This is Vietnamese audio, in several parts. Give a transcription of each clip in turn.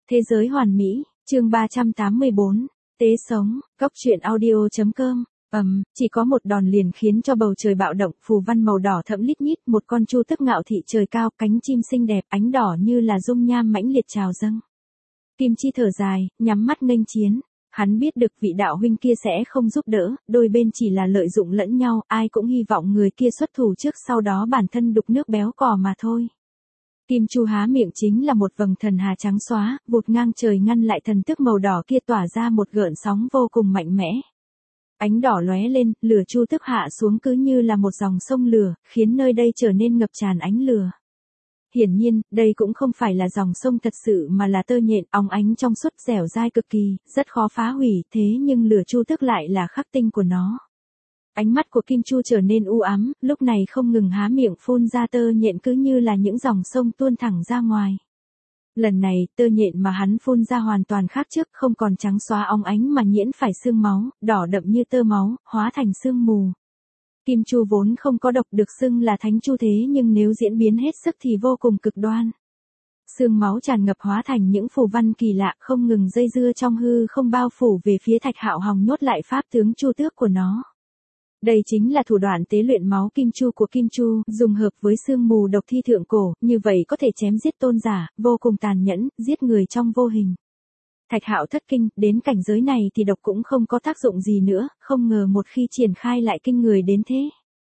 Thế giới hoàn mỹ, chương 384, tế sống, góc truyện audio.com. Chỉ có một đòn liền khiến cho bầu trời bạo động, phù văn màu đỏ thẫm lít nhít, một con chu tước ngạo thị trời cao, cánh chim xinh đẹp, ánh đỏ như là dung nham mãnh liệt trào dâng. Kim Chi thở dài, nhắm mắt nghênh chiến. Hắn biết được vị đạo huynh kia sẽ không giúp đỡ, đôi bên chỉ là lợi dụng lẫn nhau, ai cũng hy vọng người kia xuất thủ trước sau đó bản thân đục nước béo cò mà thôi. Kim Chu há miệng chính là một vầng thần hà trắng xóa, vụt ngang trời ngăn lại thần tước màu đỏ kia tỏa ra một gợn sóng vô cùng mạnh mẽ. Ánh đỏ lóe lên, lửa chu tước hạ xuống cứ như là một dòng sông lửa, khiến nơi đây trở nên ngập tràn ánh lửa. Hiển nhiên, đây cũng không phải là dòng sông thật sự mà là tơ nhện, óng ánh trong suốt dẻo dai cực kỳ, rất khó phá hủy, thế nhưng lửa chu tước lại là khắc tinh của nó. Ánh mắt của Kim Chu trở nên u ám, lúc này không ngừng há miệng phun ra tơ nhện cứ như là những dòng sông tuôn thẳng ra ngoài. Lần này, tơ nhện mà hắn phun ra hoàn toàn khác trước, không còn trắng xóa óng ánh mà nhiễm phải sương máu, đỏ đậm như tơ máu, hóa thành sương mù. Kim Chu vốn không có độc được xưng là thánh chu thế nhưng nếu diễn biến hết sức thì vô cùng cực đoan. Sương máu tràn ngập hóa thành những phù văn kỳ lạ không ngừng dây dưa trong hư không bao phủ về phía Thạch Hạo hòng nhốt lại pháp tướng chu tước của nó. Đây chính là thủ đoạn tế luyện máu Kim Chu của Kim Chu, dùng hợp với sương mù độc thi thượng cổ, như vậy có thể chém giết tôn giả, vô cùng tàn nhẫn, giết người trong vô hình. Thạch Hạo thất kinh, đến cảnh giới này thì độc cũng không có tác dụng gì nữa, không ngờ một khi triển khai lại kinh người đến thế.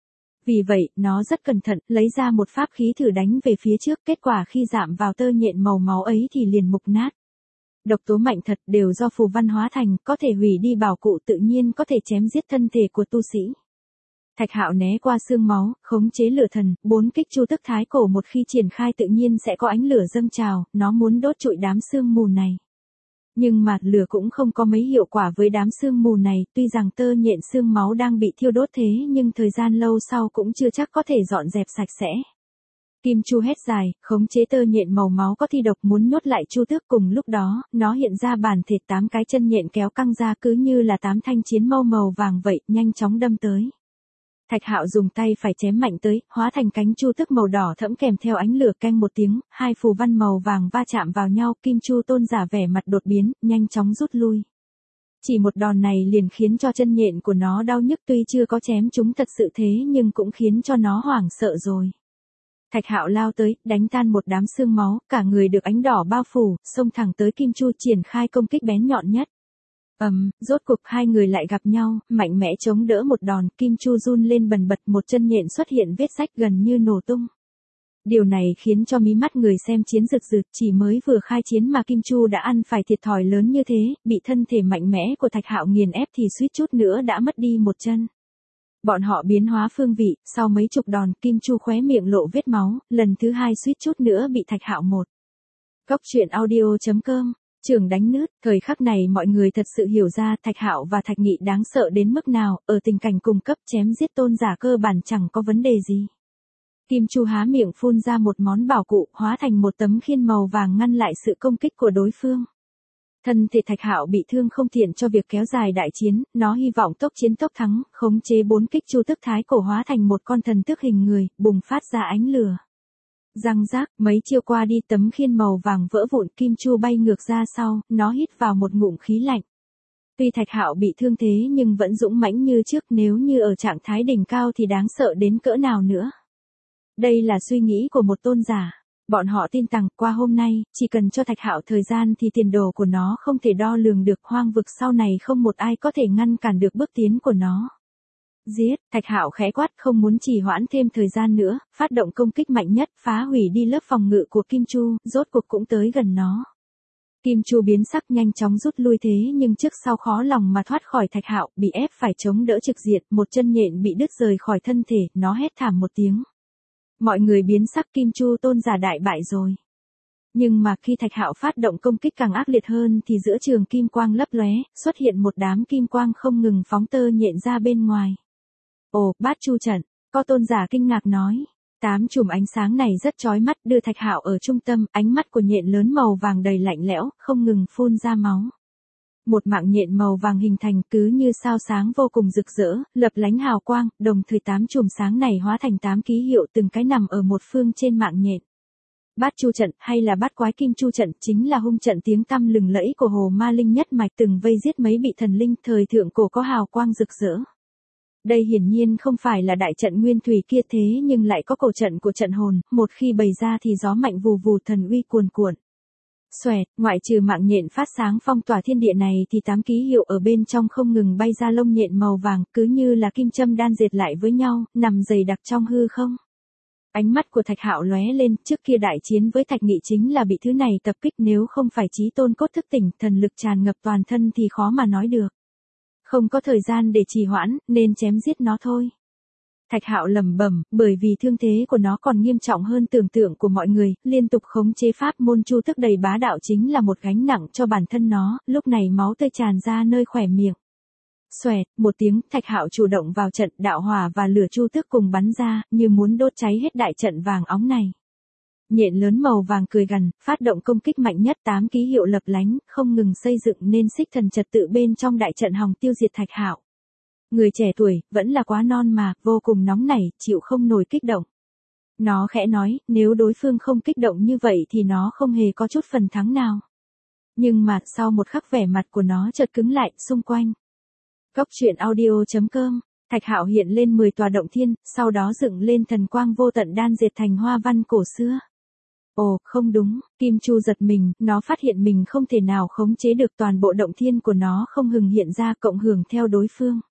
Vì vậy, nó rất cẩn thận, lấy ra một pháp khí thử đánh về phía trước, kết quả khi chạm vào tơ nhện màu máu ấy thì liền mục nát. Độc tố mạnh thật đều do phù văn hóa thành, có thể hủy đi bảo cụ tự nhiên có thể chém giết thân thể của tu sĩ. Thạch Hạo né qua sương máu, khống chế lửa thần, 4 kích chu tước thái cổ một khi triển khai tự nhiên sẽ có ánh lửa dâng trào, nó muốn đốt trụi đám sương mù này. Nhưng mà lửa cũng không có mấy hiệu quả với đám sương mù này, tuy rằng tơ nhện sương máu đang bị thiêu đốt thế nhưng thời gian lâu sau cũng chưa chắc có thể dọn dẹp sạch sẽ. Kim Chu hét dài, khống chế tơ nhện màu máu có thi độc muốn nhốt lại chu tước, cùng lúc đó, nó hiện ra bản thể 8 cái chân nhện kéo căng ra cứ như là 8 thanh chiến mâu màu vàng vậy, nhanh chóng đâm tới. Thạch Hạo dùng tay phải chém mạnh tới, hóa thành cánh chu tước màu đỏ thẫm kèm theo ánh lửa canh một tiếng, hai phù văn màu vàng va chạm vào nhau, Kim Chu tôn giả vẻ mặt đột biến, nhanh chóng rút lui. Chỉ một đòn này liền khiến cho chân nhện của nó đau nhức, tuy chưa có chém chúng thật sự thế nhưng cũng khiến cho nó hoảng sợ rồi. Thạch Hạo lao tới, đánh tan một đám sương máu, cả người được ánh đỏ bao phủ, xông thẳng tới Kim Chu triển khai công kích bén nhọn nhất. Rốt cuộc hai người lại gặp nhau, mạnh mẽ chống đỡ một đòn, Kim Chu run lên bần bật, một chân nhện xuất hiện vết rách gần như nổ tung. Điều này khiến cho mí mắt người xem chiến rực rực, chỉ mới vừa khai chiến mà Kim Chu đã ăn phải thiệt thòi lớn như thế, bị thân thể mạnh mẽ của Thạch Hạo nghiền ép thì suýt chút nữa đã mất đi một chân. Bọn họ biến hóa phương vị, sau mấy chục đòn, Kim Chu khóe miệng lộ vết máu, lần thứ hai suýt chút nữa bị Thạch Hạo một. Góc truyện audio.com. Trường đánh nứt, thời khắc này mọi người thật sự hiểu ra Thạch Hạo và Thạch Nghị đáng sợ đến mức nào, ở tình cảnh cùng cấp chém giết tôn giả cơ bản chẳng có vấn đề gì. Kim Chu há miệng phun ra một món bảo cụ, hóa thành một tấm khiên màu vàng ngăn lại sự công kích của đối phương. Thân thể Thạch Hạo bị thương không tiện cho việc kéo dài đại chiến, nó hy vọng tốc chiến tốc thắng, khống chế 4 kích chu tước thái cổ hóa thành một con thần tước hình người, bùng phát ra ánh lửa. Răng rác, mấy chiêu qua đi tấm khiên màu vàng vỡ vụn, Kim Chu bay ngược ra sau, nó hít vào một ngụm khí lạnh. Tuy Thạch Hạo bị thương thế nhưng vẫn dũng mãnh như trước, nếu như ở trạng thái đỉnh cao thì đáng sợ đến cỡ nào nữa. Đây là suy nghĩ của một tôn giả. Bọn họ tin rằng qua hôm nay, chỉ cần cho Thạch Hạo thời gian thì tiền đồ của nó không thể đo lường được, hoang vực sau này không một ai có thể ngăn cản được bước tiến của nó. Giết, Thạch Hạo khẽ quát, không muốn trì hoãn thêm thời gian nữa, phát động công kích mạnh nhất, phá hủy đi lớp phòng ngự của Kim Chu, rốt cuộc cũng tới gần nó. Kim Chu biến sắc nhanh chóng rút lui thế nhưng trước sau khó lòng mà thoát khỏi Thạch Hạo, bị ép phải chống đỡ trực diện, một chân nhện bị đứt rời khỏi thân thể, nó hét thảm một tiếng. Mọi người biến sắc, Kim Chu tôn giả đại bại rồi. Nhưng mà khi Thạch Hạo phát động công kích càng ác liệt hơn thì giữa trường kim quang lấp lóe, xuất hiện một đám kim quang không ngừng phóng tơ nhện ra bên ngoài. Ồ, Bát Chu trận, có tôn giả kinh ngạc nói. 8 chùm ánh sáng này rất chói mắt, đưa Thạch Hạo ở trung tâm, ánh mắt của nhện lớn màu vàng đầy lạnh lẽo, không ngừng phun ra máu. Một mạng nhện màu vàng hình thành cứ như sao sáng vô cùng rực rỡ, lập lánh hào quang, đồng thời 8 chùm sáng này hóa thành 8 ký hiệu từng cái nằm ở một phương trên mạng nhện. Bát Chu trận hay là Bát Quái Kim Chu trận chính là hung trận tiếng tăm lừng lẫy của Hồ Ma Linh nhất mạch từng vây giết mấy vị thần linh thời thượng cổ có hào quang rực rỡ. Đây hiển nhiên không phải là đại trận nguyên thủy kia thế nhưng lại có cổ trận của trận hồn, một khi bày ra thì gió mạnh vù vù thần uy cuồn cuộn. Xoẹt, ngoại trừ mạng nhện phát sáng phong tỏa thiên địa này thì 8 ký hiệu ở bên trong không ngừng bay ra lông nhện màu vàng, cứ như là kim châm đan dệt lại với nhau, nằm dày đặc trong hư không. Ánh mắt của Thạch Hạo lóe lên, trước kia đại chiến với Thạch Nghị chính là bị thứ này tập kích, nếu không phải chí tôn cốt thức tỉnh, thần lực tràn ngập toàn thân thì khó mà nói được. Không có thời gian để trì hoãn, nên chém giết nó thôi. Thạch Hạo lẩm bẩm, bởi vì thương thế của nó còn nghiêm trọng hơn tưởng tượng của mọi người, liên tục khống chế pháp môn chu thức đầy bá đạo chính là một gánh nặng cho bản thân nó, lúc này máu tươi tràn ra nơi khóe miệng. Xoẹt, một tiếng, Thạch Hạo chủ động vào trận, đạo hỏa và lửa chu thức cùng bắn ra, như muốn đốt cháy hết đại trận vàng óng này. Nhện lớn màu vàng cười gằn, phát động công kích mạnh nhất, 8 ký hiệu lập lánh, không ngừng xây dựng nên xích thần trật tự bên trong đại trận hòng tiêu diệt Thạch Hạo. Người trẻ tuổi, vẫn là quá non mà, vô cùng nóng nảy, chịu không nổi kích động. Nó khẽ nói, nếu đối phương không kích động như vậy thì nó không hề có chút phần thắng nào. Nhưng mà, sau một khắc vẻ mặt của nó chợt cứng lại, xung quanh. Cốc truyện audio.com, Thạch Hạo hiện lên 10 tòa động thiên, sau đó dựng lên thần quang vô tận đan dệt thành hoa văn cổ xưa. Ồ, không đúng, Kim Chu giật mình, nó phát hiện mình không thể nào khống chế được toàn bộ động thiên của nó không ngừng hiện ra cộng hưởng theo đối phương.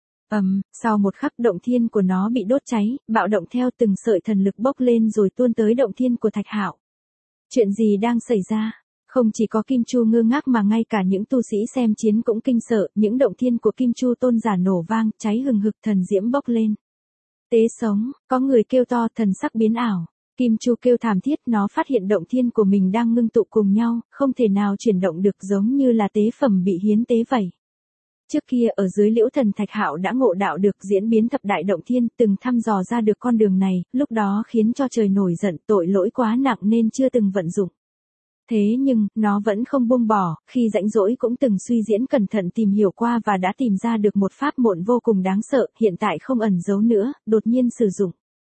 Sau một khắc động thiên của nó bị đốt cháy, bạo động theo từng sợi thần lực bốc lên rồi tuôn tới động thiên của Thạch Hạo. Chuyện gì đang xảy ra? Không chỉ có Kim Chu ngơ ngác mà ngay cả những tu sĩ xem chiến cũng kinh sợ, những động thiên của Kim Chu tôn giả nổ vang, cháy hừng hực thần diễm bốc lên. Tế sống, có người kêu to, thần sắc biến ảo. Kim Chu kêu thảm thiết, nó phát hiện động thiên của mình đang ngưng tụ cùng nhau, không thể nào chuyển động được, giống như là tế phẩm bị hiến tế vậy. Trước kia ở dưới Liễu Thần Thạch Hạo đã ngộ đạo được diễn biến thập đại động thiên, từng thăm dò ra được con đường này, lúc đó khiến cho trời nổi giận, tội lỗi quá nặng nên chưa từng vận dụng. Thế nhưng, nó vẫn không buông bỏ, khi rãnh rỗi cũng từng suy diễn cẩn thận tìm hiểu qua và đã tìm ra được một pháp môn vô cùng đáng sợ, hiện tại không ẩn giấu nữa, đột nhiên sử dụng.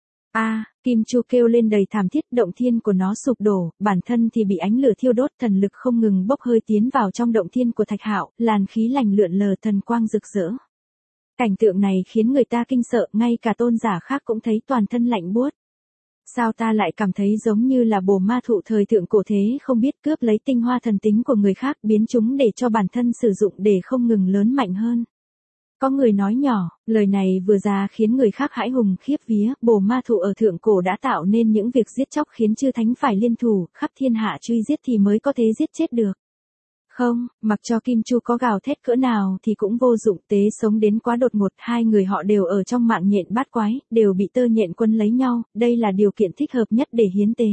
Kim Chu kêu lên đầy thảm thiết, động thiên của nó sụp đổ, bản thân thì bị ánh lửa thiêu đốt, thần lực không ngừng bốc hơi tiến vào trong động thiên của Thạch Hạo, làn khí lành lượn lờ, thần quang rực rỡ. Cảnh tượng này khiến người ta kinh sợ, ngay cả tôn giả khác cũng thấy toàn thân lạnh buốt. Sao ta lại cảm thấy giống như là bồ ma thụ thời thượng cổ thế, không biết cướp lấy tinh hoa thần tính của người khác, biến chúng để cho bản thân sử dụng để không ngừng lớn mạnh hơn. Có người nói nhỏ, lời này vừa ra khiến người khác hãi hùng khiếp vía, bồ ma thụ ở thượng cổ đã tạo nên những việc giết chóc khiến chư thánh phải liên thủ, khắp thiên hạ truy giết thì mới có thể giết chết được. Không, mặc cho Kim Chu có gào thét cỡ nào thì cũng vô dụng, tế sống đến quá đột ngột, hai người họ đều ở trong mạng nhện bát quái, đều bị tơ nhện quân lấy nhau, đây là điều kiện thích hợp nhất để hiến tế.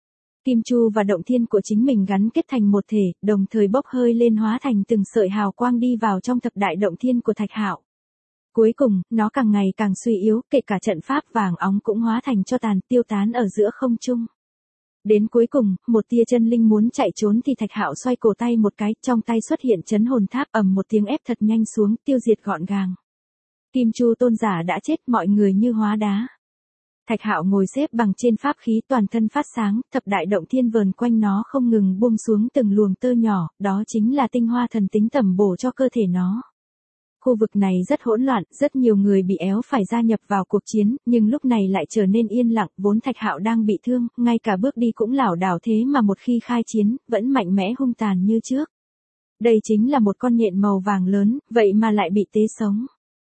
Kim Chu và động thiên của chính mình gắn kết thành một thể, đồng thời bốc hơi lên hóa thành từng sợi hào quang đi vào trong thập đại động thiên của Thạch Hạo. Cuối cùng, nó càng ngày càng suy yếu, kể cả trận pháp vàng óng cũng hóa thành tro tàn, tiêu tán ở giữa không trung. Đến cuối cùng, một tia chân linh muốn chạy trốn thì Thạch Hạo xoay cổ tay một cái, trong tay xuất hiện chấn hồn tháp, ầm một tiếng ép thật nhanh xuống, tiêu diệt gọn gàng. Kim Chu tôn giả đã chết, mọi người như hóa đá. Thạch Hạo ngồi xếp bằng trên pháp khí, toàn thân phát sáng, thập đại động thiên vờn quanh nó không ngừng buông xuống từng luồng tơ nhỏ, đó chính là tinh hoa thần tính tẩm bổ cho cơ thể nó. Khu vực này rất hỗn loạn, rất nhiều người bị éo phải gia nhập vào cuộc chiến, nhưng lúc này lại trở nên yên lặng, vốn Thạch Hạo đang bị thương, ngay cả bước đi cũng lảo đảo thế mà một khi khai chiến, vẫn mạnh mẽ hung tàn như trước. Đây chính là một con nhện màu vàng lớn, vậy mà lại bị tế sống.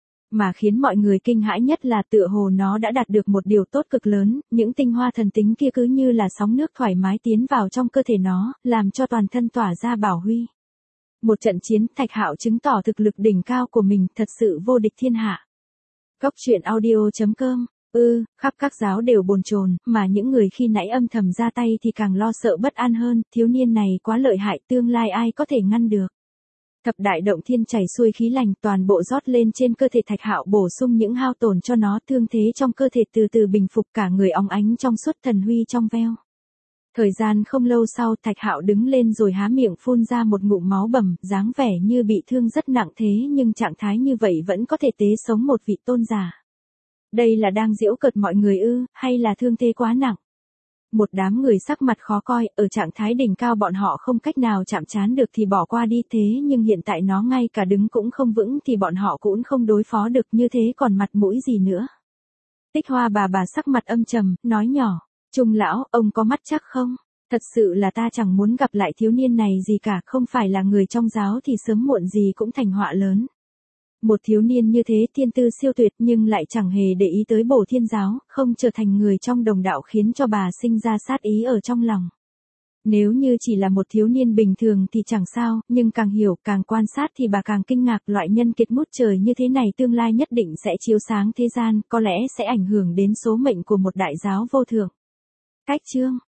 Mà khiến mọi người kinh hãi nhất là tựa hồ nó đã đạt được một điều tốt cực lớn, những tinh hoa thần tính kia cứ như là sóng nước thoải mái tiến vào trong cơ thể nó, làm cho toàn thân tỏa ra bảo huy. Một trận chiến, Thạch Hạo chứng tỏ thực lực đỉnh cao của mình, thật sự vô địch thiên hạ. Cốc truyện audio.com, khắp các giáo đều bồn chồn, mà những người khi nãy âm thầm ra tay thì càng lo sợ bất an hơn, thiếu niên này quá lợi hại, tương lai ai có thể ngăn được. Thập đại động thiên chảy xuôi khí lành, toàn bộ rót lên trên cơ thể Thạch Hạo, bổ sung những hao tổn cho nó, thương thế trong cơ thể từ từ bình phục, cả người óng ánh trong suốt, thần huy trong veo. Thời gian không lâu sau, Thạch Hạo đứng lên rồi há miệng phun ra một ngụm máu bầm, dáng vẻ như bị thương rất nặng thế nhưng trạng thái như vậy vẫn có thể tế sống một vị tôn giả. Đây là đang giễu cợt mọi người ư, hay là thương thế quá nặng? Một đám người sắc mặt khó coi, ở trạng thái đỉnh cao bọn họ không cách nào chạm trán được thì bỏ qua đi, thế nhưng hiện tại nó ngay cả đứng cũng không vững thì bọn họ cũng không đối phó được, như thế còn mặt mũi gì nữa. Tích Hoa bà sắc mặt âm trầm, nói nhỏ, Trung lão, ông có mắt chắc không? Thật sự là ta chẳng muốn gặp lại thiếu niên này gì cả, không phải là người trong giáo thì sớm muộn gì cũng thành họa lớn. Một thiếu niên như thế thiên tư siêu tuyệt nhưng lại chẳng hề để ý tới Bổ Thiên giáo, không trở thành người trong đồng đạo khiến cho bà sinh ra sát ý ở trong lòng. Nếu như chỉ là một thiếu niên bình thường thì chẳng sao, nhưng càng hiểu, càng quan sát thì bà càng kinh ngạc, loại nhân kiệt ngút trời như thế này tương lai nhất định sẽ chiếu sáng thế gian, có lẽ sẽ ảnh hưởng đến số mệnh của một đại giáo vô thượng. Cách chương